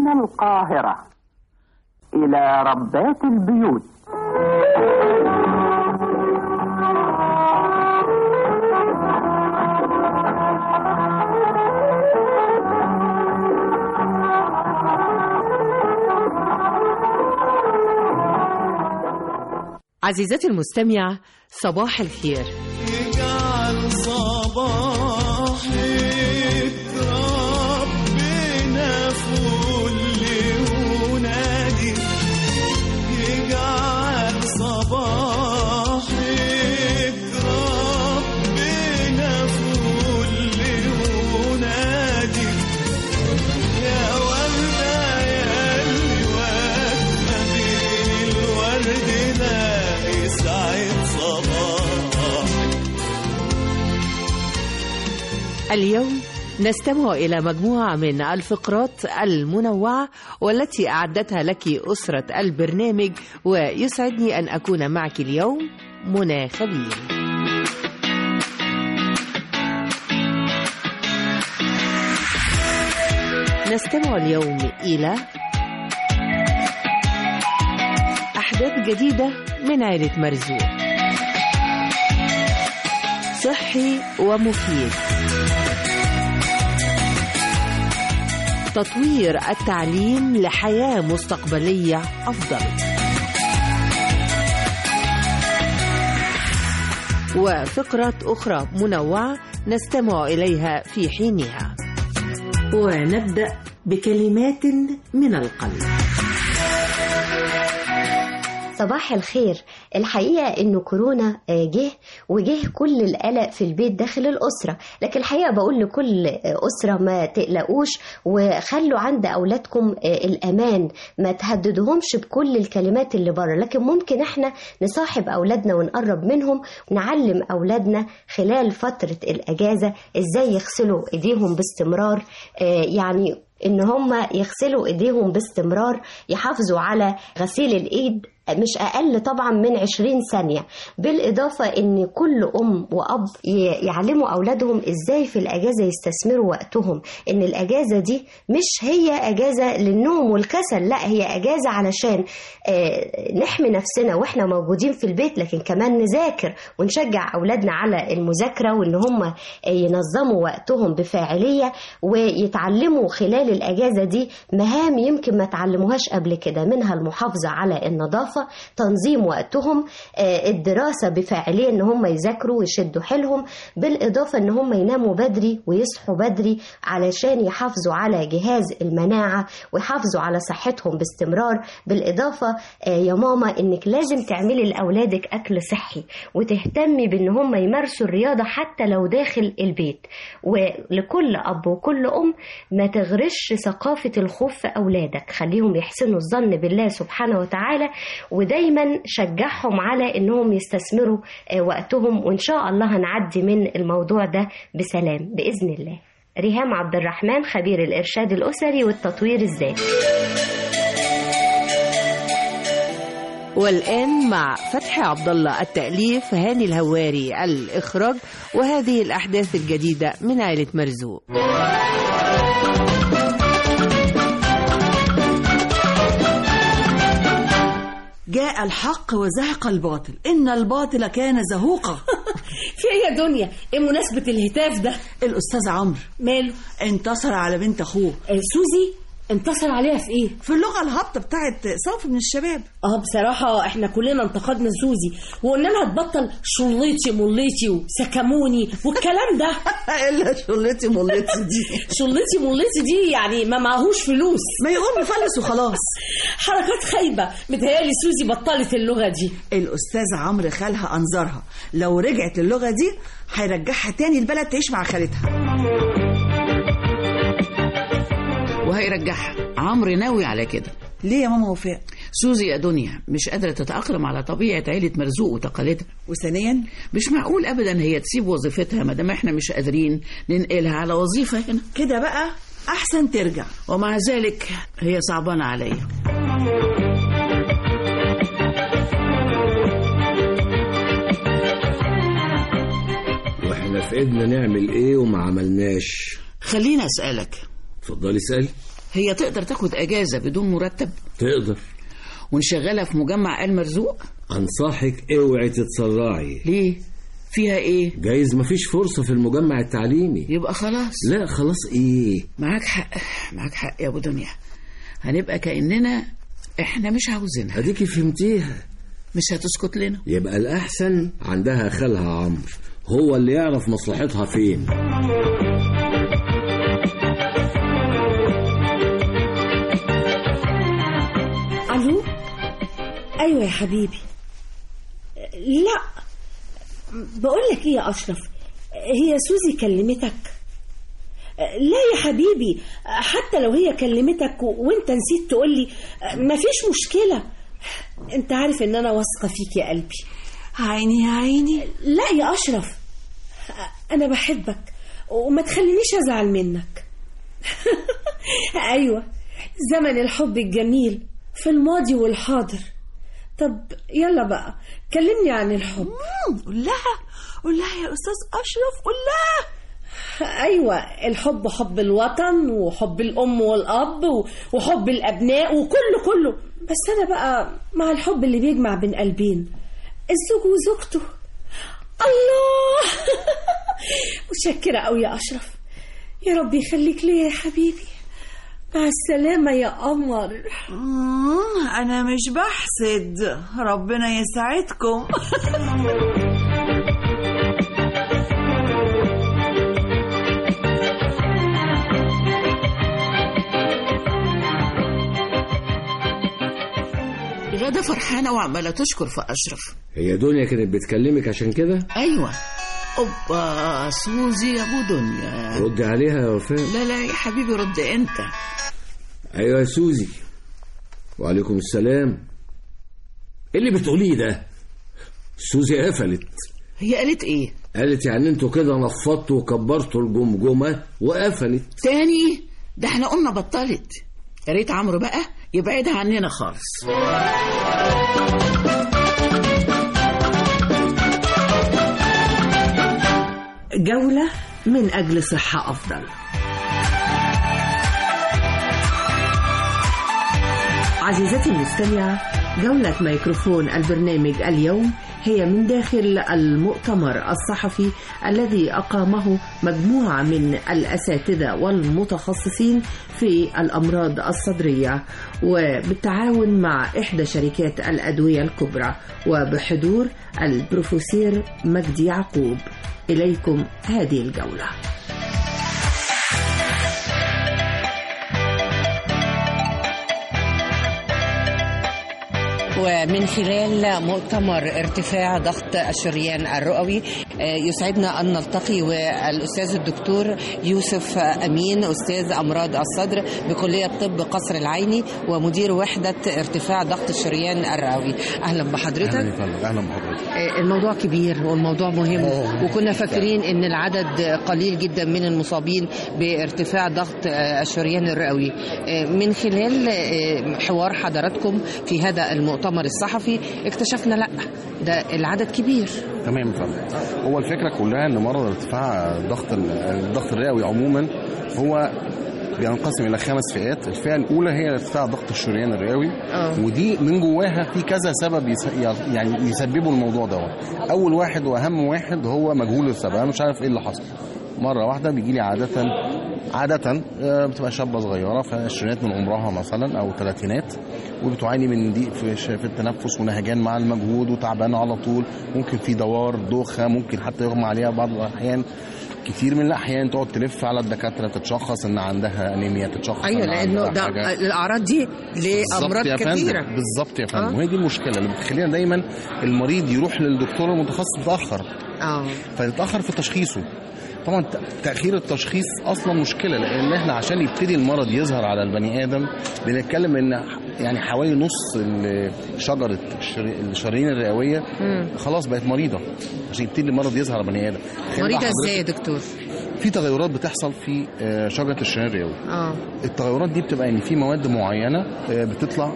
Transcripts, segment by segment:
من القاهرة إلى ربات البيوت. عزيزتي المستمعة، صباح الخير. يجعل صباحك ربنا فل ونادي، يجعل صباحك ربنا فل ونادي، يا وردة يا اللي واقفة بين الورد ده يسعد صباحك. اليوم نستمع إلى مجموعة من الفقرات المنوعة والتي أعدتها لك أسرة البرنامج، ويسعدني أن أكون معك اليوم منى خليل. نستمع اليوم إلى أحداث جديدة من عائلة مرزوق، صحي ومفيد، تطوير التعليم لحياة مستقبلية أفضل، وفقرات أخرى منوعة نستمع إليها في حينها. ونبدأ بكلمات من القلب. صباح الخير. الحقيقة إنه كورونا جه كل القلق في البيت داخل الأسرة، لكن الحقيقة بقول لكل أسرة ما تقلقوش وخلوا عند أولادكم الأمان، ما تهددهمش بكل الكلمات اللي بره، لكن ممكن إحنا نصاحب أولادنا ونقرب منهم ونعلم أولادنا خلال فترة الأجازة إزاي يغسلوا إيديهم باستمرار، يعني إن هم يغسلوا إيديهم باستمرار، يحافظوا على غسيل الإيد مش أقل طبعا من 20 ثانية، بالإضافة إن كل أم وأب يعلموا أولادهم إزاي في الأجازة يستثمروا وقتهم، إن الأجازة دي مش هي أجازة للنوم والكسل، لا هي أجازة علشان نحمي نفسنا وإحنا موجودين في البيت، لكن كمان نذاكر ونشجع أولادنا على المذاكرة، وإن هم ينظموا وقتهم بفاعلية ويتعلموا خلال الأجازة دي مهام يمكن ما تعلموهاش قبل كده، منها المحافظة على النظافة، تنظيم وقتهم، الدراسة بفاعلية ان هم يذاكروا ويشدوا حيلهم، بالإضافة ان هم يناموا بدري ويصحوا بدري علشان يحافظوا على جهاز المناعة ويحافظوا على صحتهم باستمرار. بالإضافة يا ماما انك لازم تعملي لأولادك أكل صحي وتهتمي بان هم يمارسوا الرياضة حتى لو داخل البيت، ولكل أب وكل أم ما تغرش ثقافة الخوف في أولادك، خليهم يحسنوا الظن بالله سبحانه وتعالى، ودايما شجعهم على انهم يستثمروا وقتهم، وان شاء الله هنعدي من الموضوع ده بسلام بإذن الله. ريهام عبد الرحمن، خبير الإرشاد الأسري والتطوير الذاتي. والآن مع فتحي عبد الله التأليف، هاني الهواري الإخراج، وهذه الأحداث الجديدة من عائلة مرزوق. جاء الحق وزهق الباطل، إن الباطل كان زهوقا. في ايه يا دنيا؟ ايه مناسبة الهتاف ده؟ الأستاذ عمرو ماله؟ انتصر على بنت أخوه سوزي. انتصر عليها في ايه؟ في اللغة الهابطة بتاعت صنف من الشباب. بصراحة احنا كلنا انتقدنا سوزي وقلنا لها تبطل شليتي مليتي وسكموني والكلام ده. الا شليتي مليتي دي شليتي مليتي دي يعني ما معهوش فلوس، ما يقوم يفلس وخلاص. حركات خايبة. متهيألي سوزي بطلت اللغة دي. الأستاذ عمرو خالها أنظرها، لو رجعت اللغة دي هيرجعها تاني البلد تعيش مع خالتها. وهيرجعها. عمرو ناوي على كده. ليه يا ماما وفاء؟ سوزي يا دنيا مش قادرة تتأقلم على طبيعة عيلة مرزوق وتقاليدها، وثانيا مش معقول أبدا هي تسيب وظيفتها مادام احنا مش قادرين ننقلها على وظيفة هنا. كده بقى أحسن ترجع، ومع ذلك هي صعبانة عليا. واحنا في ايدنا نعمل ايه وما عملناش؟ خليني أسألك. اتفضلي اسألي. هي تقدر تاخد اجازه بدون مرتب؟ تقدر. ونشغلها في مجمع آل مرزوق؟ انصحك اوعي تتسرعي. ليه؟ فيها ايه؟ جايز مفيش فرصة في المجمع التعليمي. يبقى خلاص. لا خلاص ايه؟ معاك حق يا ابو دنيا، هنبقى كأننا احنا مش عاوزينها. اديكي فهمتيها. مش هتسكت لنا. يبقى الأحسن عندها خالها عمرو، هو اللي يعرف مصلحتها فين. الو، ايوه يا حبيبي. لا بقول لك ايه يا اشرف، هي سوزي كلمتك؟ لا يا حبيبي، حتى لو هي كلمتك وانت نسيت تقولي مفيش مشكلة، انت عارف ان انا واثقة فيك يا قلبي. عيني يا عيني. لا يا اشرف، انا بحبك وما تخلينيش ازعل منك. ايوه، زمن الحب الجميل في الماضي والحاضر. طب يلا بقى كلمني عن الحب. قول لها يا استاذ اشرف، قول لها. ايوه، الحب حب الوطن وحب الام والاب وحب الابناء وكله. بس انا بقى مع الحب اللي بيجمع بين قلبين، الزوج وزوجته. الله. متشكرة قوي يا اشرف، يا رب يخليك ليا يا حبيبي. مع السلامة يا قمر. أنا مش بحسد، ربنا يسعدكم. غدا فرحانة وعمالة تشكر في أشرف. هي دنيا كانت بتكلمك عشان كده؟ أيوة. أوبا سوزي يا أبو دنيا، ردي عليها يا وفاء. لا يا حبيبي، رد أنت. ايوه يا سوزي. وعليكم السلام. ايه اللي بتقوليه ده؟ سوزي قفلت. هي قالت ايه؟ قالت يعني انتوا كده نفضتوا وكبرتوا الجمجمه وقفلت تاني. ده احنا قلنا بطلت. يا ريت عمرو بقى يبعدها عننا خالص. جولة من أجل صحة أفضل. عزيزتي المستمعة، جولة ميكروفون البرنامج اليوم هي من داخل المؤتمر الصحفي الذي أقامه مجموعة من الأساتذة والمتخصصين في الأمراض الصدرية وبالتعاون مع إحدى شركات الأدوية الكبرى وبحضور البروفيسور مجدي يعقوب. إليكم هذه الجولة. ومن خلال مؤتمر ارتفاع ضغط الشريان الرئوي يسعدنا أن نلتقي والأستاذ الدكتور يوسف أمين، أستاذ أمراض الصدر بكلية طب قصر العيني ومدير وحدة ارتفاع ضغط الشريان الرئوي. أهلا بحضرتك. أهلا بحضرتك. الموضوع كبير والموضوع مهم، وكنا فاكرين أن العدد قليل جدا من المصابين بارتفاع ضغط الشريان الرئوي. من خلال حوار حضراتكم في هذا المؤتمر الصحفي اكتشفنا لا، ده العدد كبير. تمام فندم. هو الفكره كلها ان مرض ارتفاع الضغط الرئوي عموما هو بينقسم الى 5 فئات. الفئه الاولى هي ارتفاع ضغط الشريان الرئوي، ودي من جواها في كذا سبب يعني يسببوا الموضوع ده. اول واحد واهم واحد هو مجهول السبب، انا مش عارف ايه اللي حصل. مره واحده بيجي لي عاده بتبقى شابه صغيره في العشرينات من عمرها مثلا او الثلاثينات، وبتعاني من ضيق في التنفس ونهجان مع المجهود وتعبانه على طول، ممكن في دوار دوخه، ممكن حتى يغمى عليها بعض الاحيان. كتير من الاحيان تقعد تلف على الدكاتره تتشخص ان عندها انيميا، تتشخص ايوه لانه ده الاعراض دي لامراض كثيره. بالظبط يا فندم. وهي دي المشكله اللي بتخلينا دايما المريض يروح للدكتور المتخصص متاخر، فيتاخر في تشخيصه. طبعا تأخير التشخيص أصلا مشكلة، لأن احنا عشان يبتدي المرض يظهر على البني آدم بنتكلم إن يعني حوالي نص شجرة الشرايين الرئوية خلاص بقت مريضة عشان يبتدي المرض يظهر على البني آدم. مريضة ازاي يا دكتور؟ في تغيرات بتحصل في شجرة الشرايين الرئوي. التغيرات دي بتبقى إن في مواد معينة بتطلع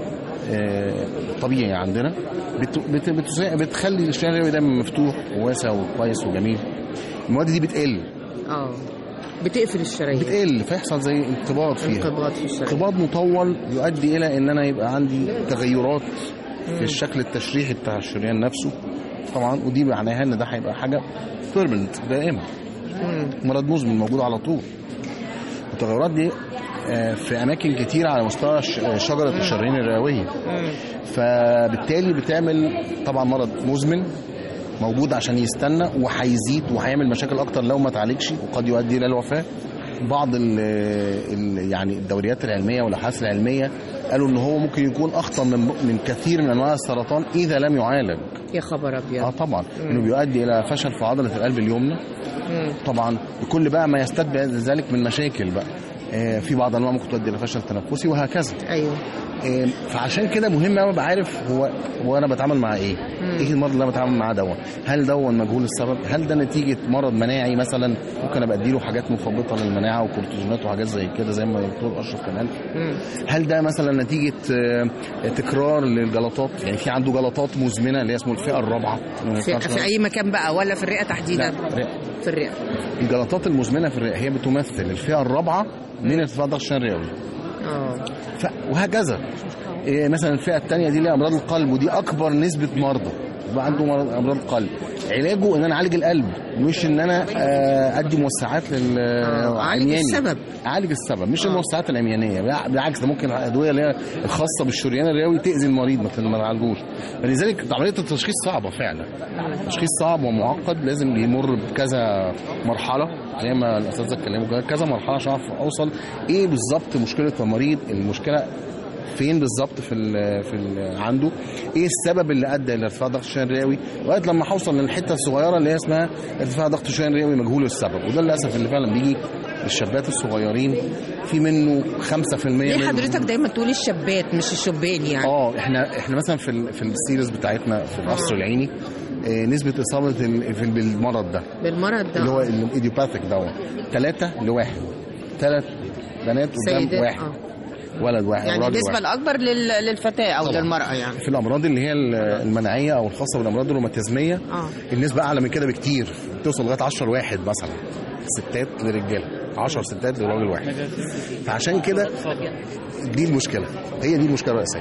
طبيعي عندنا بتخلي الشرايين الرئوي دايما مفتوح وواسع وكويس وجميل. المواد دي بتقل. بتقفل الشرايين، بتقل، فيحصل زي انقباض فيها، انقباض مطول يؤدي الى ان انا يبقى عندي تغيرات في الشكل التشريحي بتاع الشريان نفسه طبعا، ودي معناها ان ده هيبقى حاجه بيرمننت دائمه، مرض مزمن موجود على طول. التغيرات دي في اماكن كتير على مستوى شجره الشرايين الرئويه، فبالتالي بتعمل طبعا مرض مزمن موجود عشان يستنى وهيزيد وهيعمل مشاكل اكتر لو ما اتعالجش، وقد يؤدي الى الوفاه. بعض يعني الدوريات العلميه والابحاث العلميه قالوا ان هو ممكن يكون اخطر من كثير من انواع السرطان اذا لم يعالج. يا خبر ابيض. طبعا انه بيؤدي الى فشل في عضله القلب اليمنى، طبعا بكل بقى ما يستتبع ذلك من مشاكل بقى، في بعض الانواع ممكن تؤدي الى فشل تنفسي وهكذا. ايوه. فعشان كده مهم قوي ابقى عارف هو انا بتعامل مع ايه، ايه المرض اللي انا بتعامل معاه دوت، هل دوت مجهول السبب، هل ده نتيجه مرض مناعي مثلا ممكن ابقى اديله حاجات مثبطه للمناعه وكورتيزونات وحاجات زي كده زي ما الدكتور اشرف كان قال، هل ده مثلا نتيجه تكرار للجلطات، يعني في عنده جلطات مزمنه اللي هي اسمه الفئه الرابعه في اي مكان بقى ولا في الرئه تحديدا؟ في الرئه. الجلطات المزمنه في الرئه هي بتمثل الفئه الرابعه من ارتفاع ضغط الشرايين الرئوي. وهكذا. مثلا الفئه الثانيه دي اللي هي امراض القلب، ودي اكبر نسبه مرضى يبقى عنده امراض القلب. علاجه ان انا اعالج القلب، مش ان انا ادي موسعات اعالج السبب. اعالج السبب مش الموسعات العميانيه، بالعكس ده ممكن الادويه اللي هي الخاصه بالشريان الرئوي تاذي المريض ما نعالجوش. فلذلك عمليه التشخيص صعبه فعلا، تشخيص صعب ومعقد، لازم يمر بكذا مرحله زي ما الاساتذه اتكلموا كذا مرحله عشان اعرف اوصل ايه بالظبط مشكله المريض، المشكله فين بالظبط في عنده، ايه السبب اللي ادى الى ارتفاع ضغط الشرايين الرئوي، لغايه لما هوصل للحته الصغيره اللي هي اسمها ارتفاع ضغط الشرايين الرئوي مجهول السبب. وده للاسف اللي فعلا بيجي للشابات الصغيرين، في منه 5%. ليه حضرتك دايما تقول الشابات مش الشبان يعني؟ احنا مثلا في السيريز بتاعتنا في القصر العيني نسبه اصابه بالمرض ده اللي هو الايديوباثيك دوت 3-1، 3 بنات قدام واحد، ولد واحد، يعني النسبة الأكبر للفتاة أو للمرأة. يعني في الأمراض اللي هي المناعية أو الخاصة بالأمراض الروماتيزمية النسبة أعلى من كده بكتير، توصل لغاية 10-1 مثلا، ستات لرجالة، 10 ستات لراجل واحد. فعشان كده دي المشكلة، هي دي المشكلة الرئيسية.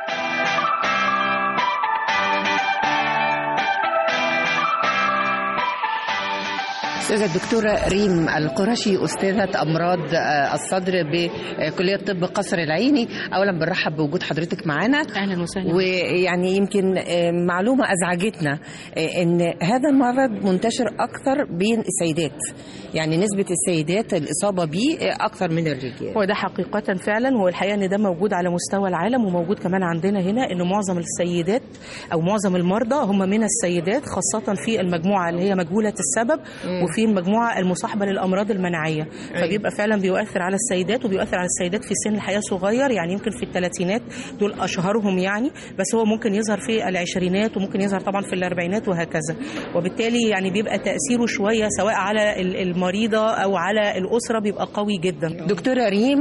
أستاذة الدكتورة ريم القرشي، أستاذة أمراض الصدر بكلية طب قصر العيني، أولا بنرحب بوجود حضرتك معنا. أهلا وسهلا. ويعني يمكن معلومة أزعجتنا إن هذا المرض منتشر أكثر بين السيدات، يعني نسبة السيدات الإصابة به أكثر من الرجال. هو ده حقيقة فعلا، هو الحقيقة إن ده موجود على مستوى العالم وموجود كمان عندنا هنا، إنه معظم السيدات أو معظم المرضى هم من السيدات، خاصة في المجموعة اللي هي مجهولة السبب وفي المجموعة المصاحبة للأمراض المناعية. فبيبقى فعلا بيؤثر على السيدات، وبيؤثر على السيدات في سن الحياة صغير، يعني يمكن في الثلاثينات دول أشهرهم يعني، بس هو ممكن يظهر في العشرينات وممكن يظهر طبعا في الأربعينات وهكذا. وبالتالي يعني بيبقى تأثيره شوية سواء على المريضة أو على الأسرة بيبقى قوي جدا. دكتورة ريم،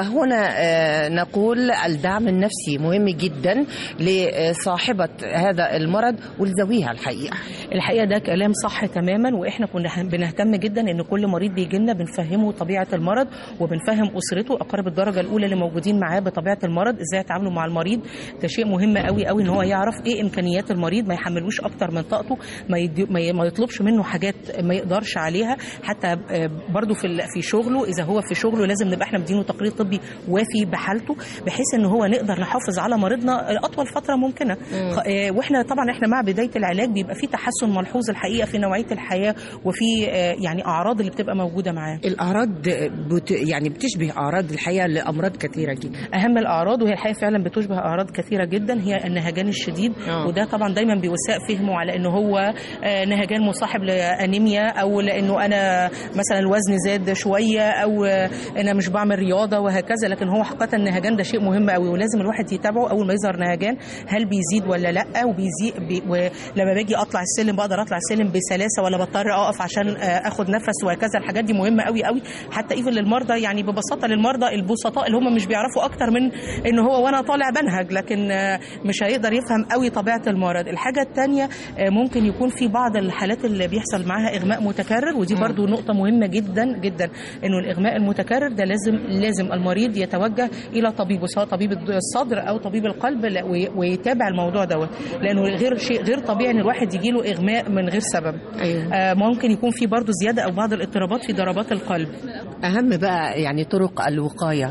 وهنا نقول الدعم النفسي مهم جدا لصاحبة هذا المرض ولذويها. الحقيقة ده كلام صح تماما، وإحنا كنا بنهتم جدا إن كل مريض بيجي لنا بنفهمه طبيعة المرض وبنفهم أسرته أقارب الدرجة الأولى اللي موجودين معاه بطبيعة المرض إزاي يتعاملوا مع المريض. ده شيء مهم قوي قوي إن هو يعرف إيه إمكانيات المريض، ما يحملوش أكتر من طاقته، ما يطلبش منه حاجات ما يقدرش عليها. حتى برضو في شغله، إذا هو في شغله لازم نبقى إحنا مدينه تقرير طبي وافي بحالته، بحيث إن هو نقدر نحافظ على مريضنا أطول فترة ممكنة. وإحنا طبعا إحنا مع بداية العلاج بيبقى في تحسن ملحوظ الحقيقة في نوعية الحياة وفي يعني أعراض اللي بتبقى موجودة معاه. الأعراض يعني بتشبه أعراض الحياة لأمراض كثيرة جدا. أهم الأعراض، وهي الحقيقة فعلا بتشبه أعراض كثيرة جدا، هي النهجان الشديد. وده طبعا دايما بيساء فهمه على إنه هو نهجان مصاحب لأنيميا، أو لأنه أنا مثلا الوزن زاد شوية، أو أنا مش بعمل رياضة وهكذا. لكن هو حقيقة النهجان ده شيء مهم قوي، ولازم الواحد يتابعه أول ما يظهر نهجان، هل بيزيد ولا لأ، ولما باجي أطلع السلم بقدر أطلع السلم بسلاسة ولا بضطر أقف عشان اخد نفس وهكذا. الحاجات دي مهمه قوي قوي، حتى ايفن للمرضى، يعني ببساطه للمرضى البسطاء اللي هم مش بيعرفوا اكتر من ان هو وانا طالع بنهج، لكن مش هيقدر يفهم قوي طبيعه المرض. الحاجه الثانيه ممكن يكون في بعض الحالات اللي بيحصل معاها اغماء متكرر، ودي برضو نقطه مهمه جدا جدا، انه الاغماء المتكرر ده لازم المريض يتوجه الى طبيبه، سواء طبيب الصدر او طبيب القلب، ويتابع الموضوع دوت، لانه غير طبيعي ان الواحد يجي له اغماء من غير سبب. أيوة. ممكن يكون في برضو زياده او بعض الاضطرابات في ضربات القلب. اهم بقى يعني طرق الوقايه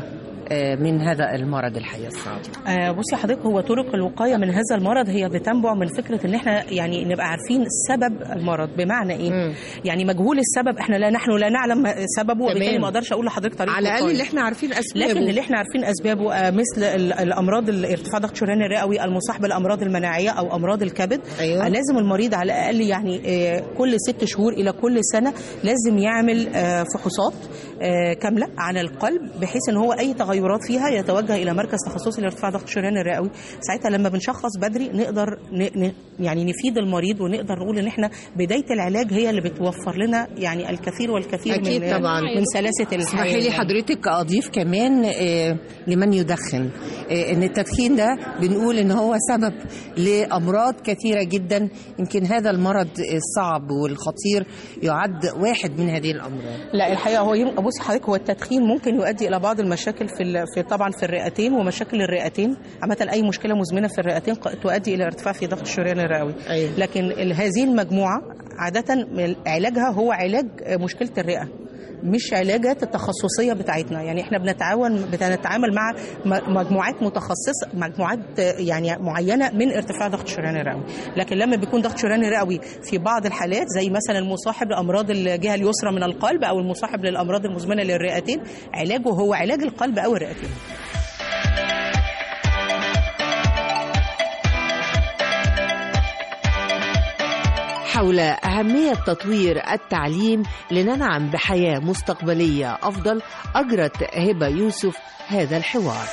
من هذا المرض الحقيقة الصعب. بصي حضرتك، هو طرق الوقاية من هذا المرض هي بتنبع من فكرة ان احنا يعني نبقى عارفين سبب المرض. بمعنى ايه؟ يعني مجهول السبب، احنا نحن لا نعلم سببه، وبالتالي ما اقدرش اقول لحضرتك طريقة على الاقل اللي احنا عارفين اسبابه. لكن اللي احنا عارفين اسبابه مثل الامراض، ارتفاع ضغط الشريان الرئوي المصاحب بالامراض المناعية او امراض الكبد. أيوة. لازم المريض على الاقل يعني كل 6 شهور الى كل سنة لازم يعمل فحوصات كاملة على القلب، بحيث ان هو اي تغيرات فيها يتوجه الى مركز تخصصي لارتفاع ضغط الشريان الرئوي. ساعتها لما بنشخص بدري نقدر يعني نفيد المريض، ونقدر نقول ان احنا بدايه العلاج هي اللي بتوفر لنا يعني الكثير والكثير أكيد من طبعا من سلاسه الحياه. اسمحي لي حضرتك اضيف كمان لمن يدخن، ان التدخين ده بنقول ان هو سبب لامراض كثيره جدا. يمكن هذا المرض الصعب والخطير يعد واحد من هذه الامراض. لا الحقيقه هو بصي حضرتك، هو التدخين ممكن يؤدي الى بعض المشاكل في طبعا في الرئتين، ومشاكل الرئتين عامه اي مشكله مزمنه في الرئتين تؤدي الى ارتفاع في ضغط الشريان الرئوي. أيوة. لكن هذه المجموعه عاده علاجها هو علاج مشكله الرئه، مش علاجات التخصصيه بتاعتنا. يعني احنا بنتعامل مع مجموعات متخصصه، مجموعات يعني معينه من ارتفاع ضغط الشريان الرئوي. لكن لما بيكون ضغط الشريان الرئوي في بعض الحالات زي مثلا المصاحب لامراض الجهه اليسرى من القلب او المصاحب للامراض المزمنه للرئتين، علاجه هو علاج القلب او الرئتين. حول أهمية تطوير التعليم لننعم بحياة مستقبلية أفضل، أجرت هبة يوسف هذا الحوار.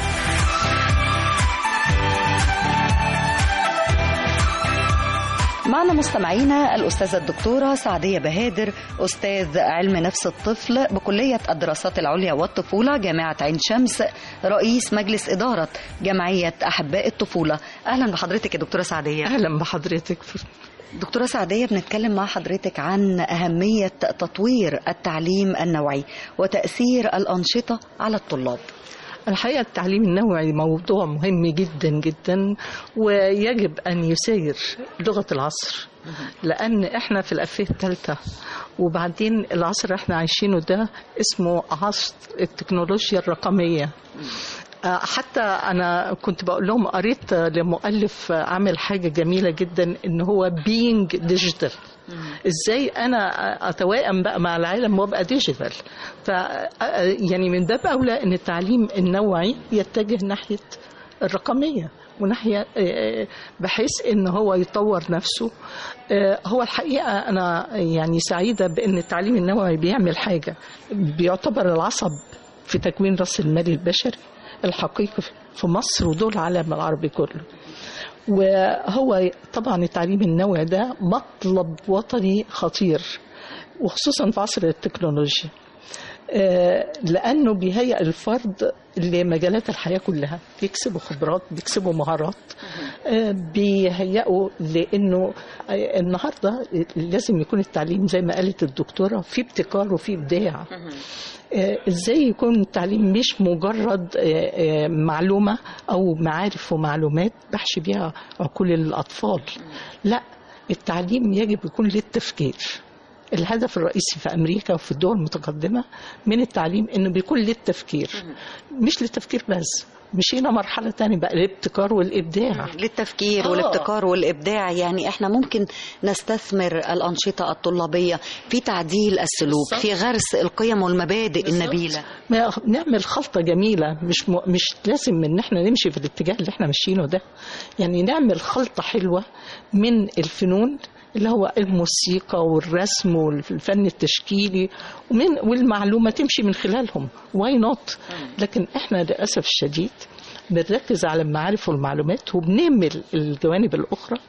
معنا مستمعينا الأستاذة الدكتورة سعدية بهادر، أستاذ علم نفس الطفل بكلية الدراسات العليا والطفولة جامعة عين شمس، رئيس مجلس إدارة جمعية أحباء الطفولة. أهلا بحضرتك يا دكتورة سعدية. أهلا بحضرتك. دكتورة سعدية، بنتكلم مع حضرتك عن أهمية تطوير التعليم النوعي وتأثير الأنشطة على الطلاب. الحقيقة التعليم النوعي موضوع مهم جدا جدا، ويجب أن يسير لغة العصر، لأن إحنا في الألفية الثالثة، وبعدين العصر اللي إحنا عايشينه ده اسمه عصر التكنولوجيا الرقمية. حتى أنا كنت بقول لهم، قريت لمؤلف عامل حاجة جميلة جدا، إن هو being digital. إزاي أنا أتوائم بقى مع العالم وأبقى ديجيتال. يعني من باب أولى إن التعليم النوعي يتجه ناحية الرقمية، وناحية بحيث إن هو يطور نفسه. هو الحقيقة أنا يعني سعيدة بأن التعليم النوعي بيعمل حاجة، بيعتبر العصب في تكوين رأس المال البشري الحقيقي في مصر ودول العالم العربي كله. وهو طبعا التعليم النوعي ده مطلب وطني خطير، وخصوصا في عصر التكنولوجيا، لأنه بيهيئ الفرد لمجالات الحياة كلها، بيكسبوا خبرات، بيكسبوا مهارات، بيهيئوا لأنه النهاردة لازم يكون التعليم زي ما قالت الدكتورة في ابتكار وفي إبداع. ازاي يكون التعليم مش مجرد معلومة او معارف ومعلومات بحشي بيها عقول الاطفال، لا، التعليم يجب يكون للتفكير. الهدف الرئيسي في امريكا وفي الدول المتقدمة من التعليم انه بيكون للتفكير، مش للتفكير بس، مشينا مرحلة تانية بقى الابتكار والإبداع. للتفكير والابتكار والإبداع. يعني احنا ممكن نستثمر الأنشطة الطلابية في تعديل السلوك، في غرس القيم والمبادئ النبيلة. نعمل خلطة جميلة، مش لازم ان احنا نمشي في الاتجاه اللي احنا ماشيينه ده. يعني نعمل خلطة حلوة من الفنون اللي هو الموسيقى والرسم والفن التشكيلي والمعلومة تمشي من خلالهم. واي نوت؟ لكن احنا للأسف الشديد بنركز على المعارف والمعلومات وبنهمل الجوانب الأخرى،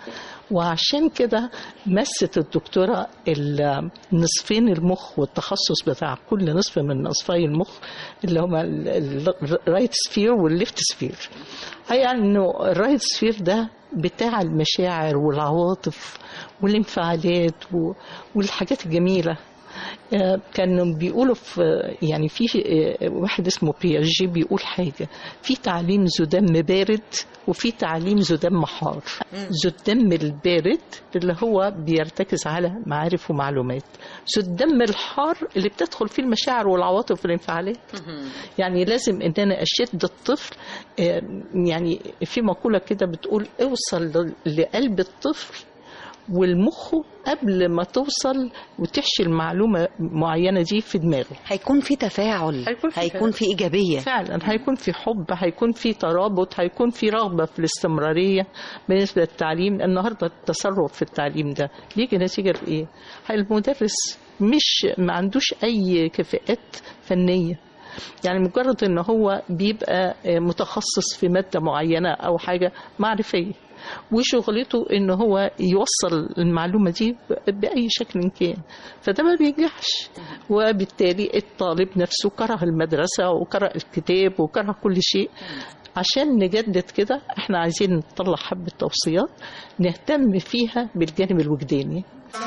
وعشان كده مست الدكتورة نصفين المخ والتخصص بتاع كل نصف من نصفي المخ اللي هما الرايت سفير والليفت سفير. هي انه الرايت سفير ده بتاع المشاعر والعواطف والانفعالات والحاجات الجميلة. كانوا بيقولوا يعني في واحد اسمه بياجي بيقول حاجة، في تعليم ذو دم بارد وفي تعليم ذو دم حار. ذو الدم البارد اللي هو بيرتكز على معارف ومعلومات، ذو الدم الحار اللي بتدخل فيه المشاعر والعواطف والانفعالات. يعني لازم ان انا اشد الطفل، يعني في مقولة كده بتقول اوصل لقلب الطفل والمخ قبل ما توصل وتحشي المعلومة معينة دي في دماغه. هيكون في تفاعل، هيكون في إيجابية فعلا، هيكون في حب، هيكون في ترابط، هيكون في رغبة في الاستمرارية. بالنسبة للتعليم النهاردة التسرب في التعليم ده يجي نتيجة لإيه؟ المدرس ما عندوش أي كفاءات فنية، يعني مجرد ان هو بيبقى متخصص في مادة معينة او حاجة معرفية، وشغلته ان هو يوصل المعلومة دي بأي شكل كان، فده ما بينجحش. وبالتالي الطالب نفسه كره المدرسة وكره الكتاب وكره كل شيء. عشان نجدد كده احنا عايزين نطلع حبة توصيات نهتم فيها بالجانب الوجداني.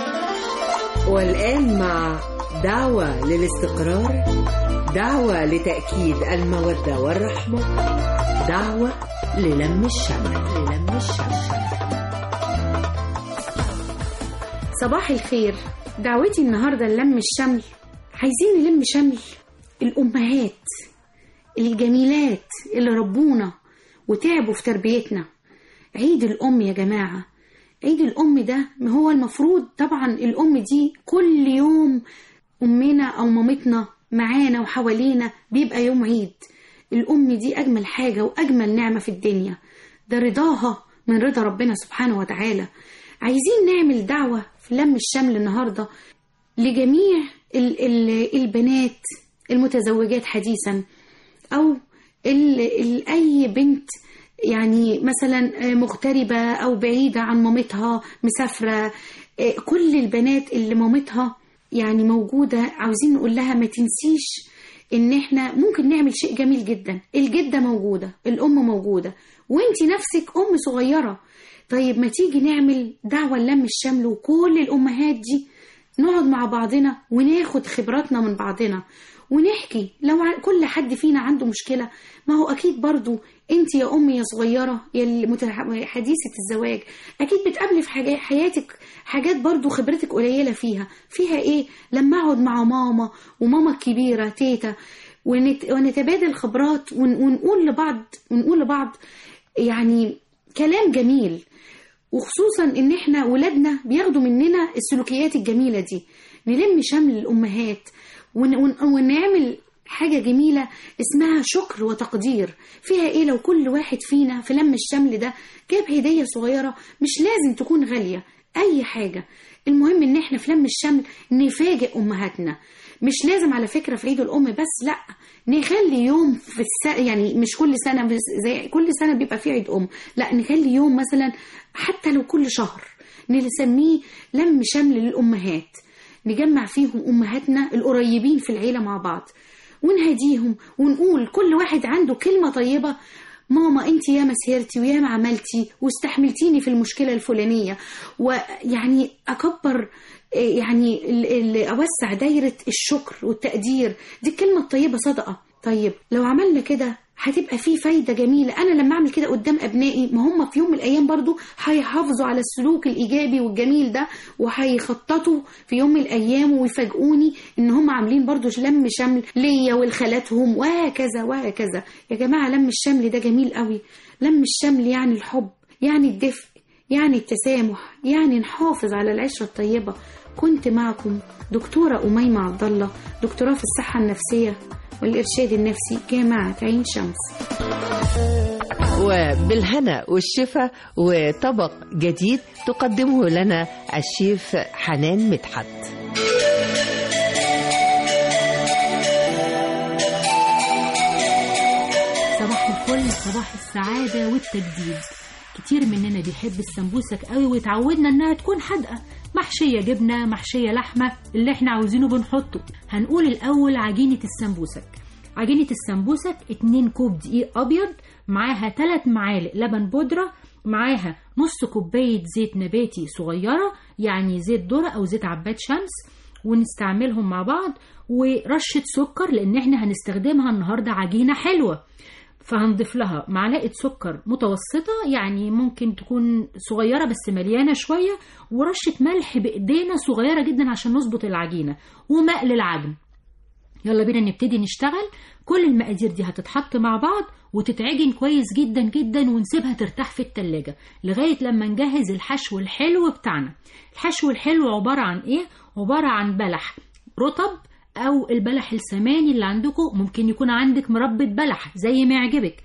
والآن مع دعوة للاستقرار، دعوة لتأكيد المودة والرحمة، دعوة للم الشمل. صباح الخير. دعوتي النهاردة للم الشمل. عايزين نلم شمل الأمهات الجميلات اللي ربونا وتعبوا في تربيتنا. عيد الأم يا جماعة، عيد الأم ده هو المفروض طبعا الأم دي كل يوم أمنا أو مامتنا معانا وحوالينا بيبقى يوم عيد. الأم دي أجمل حاجة وأجمل نعمة في الدنيا، ده رضاها من رضا ربنا سبحانه وتعالى. عايزين نعمل دعوة في لم الشمل النهاردة لجميع البنات المتزوجات حديثا، أو أي بنت يعني مثلا مغتربة أو بعيدة عن مامتها مسافرة. كل البنات اللي مامتها يعني موجودة عاوزين نقول لها ما تنسيش ان احنا ممكن نعمل شيء جميل جدا. الجدة موجودة، الام موجودة، وانتي نفسك ام صغيرة. طيب ما تيجي نعمل دعوة للم الشمل وكل الامهات دي نقعد مع بعضنا وناخد خبراتنا من بعضنا ونحكي. لو كل حد فينا عنده مشكلة، ما هو أكيد برضو أنت يا أمي يا صغيرة يا حديثة الزواج أكيد بتقابلي في حياتك حاجات برضو خبرتك قليلة فيها إيه؟ لما أقعد مع ماما وماما الكبيرة تيتا ونتبادل خبرات ونقول لبعض يعني كلام جميل، وخصوصا إن إحنا ولادنا بياخدوا مننا السلوكيات الجميلة دي. نلم شمل الأمهات ونعمل حاجة جميلة اسمها شكر وتقدير. فيها ايه لو كل واحد فينا في لم الشمل ده جاب هدية صغيرة، مش لازم تكون غالية، اي حاجة. المهم ان احنا في لم الشمل نفاجئ امهاتنا. مش لازم على فكرة في عيد الام بس، لا، نخلي يوم في يعني مش كل سنة زي كل سنة بيبقى في عيد ام، لا نخلي يوم مثلا حتى لو كل شهر نسميه لم شمل للامهات، نجمع فيهم أمهاتنا القريبين في العيلة مع بعض ونهديهم ونقول كل واحد عنده كلمة طيبة. ماما انت يا مسهرتي ويا ما عملتي واستحملتيني في المشكلة الفلانية، ويعني أكبر يعني أوسع دايرة الشكر والتقدير. دي الكلمة الطيبة صدقة. طيب لو عملنا كده هتبقى فيه فايدة جميلة. أنا لما أعمل كده قدام أبنائي، ما هم في يوم من الأيام برضو هيحافظوا على السلوك الإيجابي والجميل ده، وهيخططوا في يوم من الأيام ويفاجئوني إن هم عاملين برضو لم شمل ليا ولخالاتهم وهكذا وهكذا. يا جماعة لم الشمل ده جميل قوي. لم الشمل يعني الحب، يعني الدفء، يعني التسامح، يعني نحافظ على العشرة الطيبة. كنت معكم دكتورة أميمة عبد الله، دكتوراه في الصحة النفسية والإرشاد النفسي، جامعة عين شمس. وبالهنا والشفا وطبق جديد تقدمه لنا الشيف حنان مدحت. صباح الفل، صباح السعادة والتجديد. كتير مننا بيحب السمبوسك قوي وتعودنا انها تكون حادقة، محشية جبنة، محشية لحمة، اللي احنا عاوزينه بنحطه. هنقول الأول عجينة السمبوسك. عجينة السمبوسك 2 كوب دقيق أبيض، معاها 3 معالق لبن بودرة، معاها نص كوباية زيت نباتي صغيرة، يعني زيت ذرة أو زيت عباد شمس، ونستعملهم مع بعض، ورشة سكر لأن احنا هنستخدمها النهاردة عجينة حلوة، فهنضيف لها معلقة سكر متوسطة، يعني ممكن تكون صغيرة بس مليانة شوية، ورشة ملح بإيدينا صغيرة جدا عشان نظبط العجينة، وماء للعجن. يلا بينا نبتدي نشتغل. كل المقادير دي هتتحط مع بعض وتتعجن كويس جدا جدا، ونسيبها ترتاح في التلاجة لغاية لما نجهز الحشو الحلو بتاعنا. الحشو الحلو عبارة عن ايه؟ عبارة عن بلح رطب او البلح السماني اللي عندكم، ممكن يكون عندك مربى بلح زي ما يعجبك.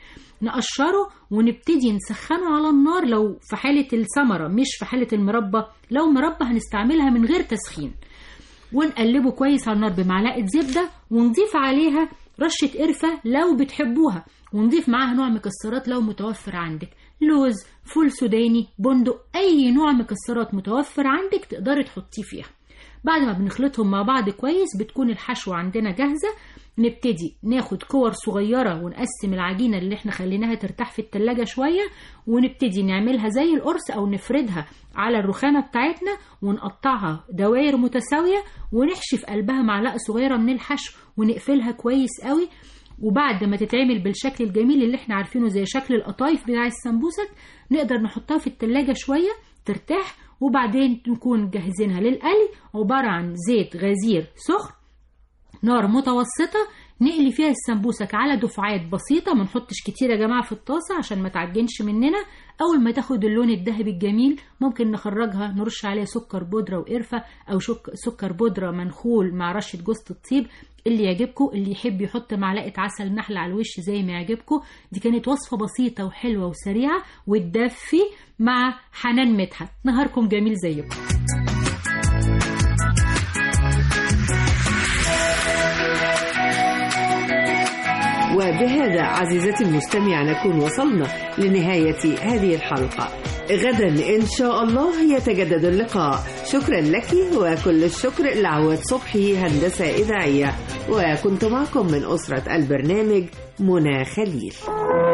نقشره ونبتدي نسخنه على النار لو في حالة الثمرة، مش في حالة المربى. لو مربى هنستعملها من غير تسخين، ونقلبه كويس على النار بمعلقة زبدة، ونضيف عليها رشة قرفة لو بتحبوها، ونضيف معاها نوع مكسرات لو متوفر عندك، لوز، فول سوداني، بندق، أي نوع مكسرات متوفر عندك تقدري تحطيه فيها. بعد ما بنخلطهم مع بعض كويس بتكون الحشوة عندنا جاهزة. نبتدي ناخد كور صغيرة ونقسم العجينة اللي احنا خليناها ترتاح في التلاجة شوية، ونبتدي نعملها زي القرص أو نفردها على الرخامة بتاعتنا، ونقطعها دوائر متساوية، ونحشي في قلبها معلقة صغيرة من الحشو، ونقفلها كويس قوي. وبعد ما تتعمل بالشكل الجميل اللي احنا عارفينه زي شكل القطايف بتاع السمبوسك، نقدر نحطها في التلاجة شوية ترتاح، وبعدين نكون جاهزينها للقلي. عبارة عن زيت غزير سخن، نار متوسطة، نقلي فيها السمبوسك على دفعات بسيطة، ما نحطش كتير يا جماعة في الطاسة عشان ما تعجنش مننا. أول ما تاخد اللون الذهبي الجميل ممكن نخرجها، نرش عليها سكر بودرة وقرفة، أو سكر بودرة منخول مع رشة جوز الطيب اللي يعجبكم. اللي يحب يحط معلقة عسل نحل على الوش زي ما يعجبكم. دي كانت وصفة بسيطة وحلوة وسريعة وتدفي مع حنان مدحت. نهاركم جميل زيكم. وبهذا عزيزتي المستمع نكون وصلنا لنهاية هذه الحلقة. غدا إن شاء الله يتجدد اللقاء. شكرا لك، وكل الشكر لعواد صبحي هندسة إذاعية، وكنت معكم من أسرة البرنامج منى خليل.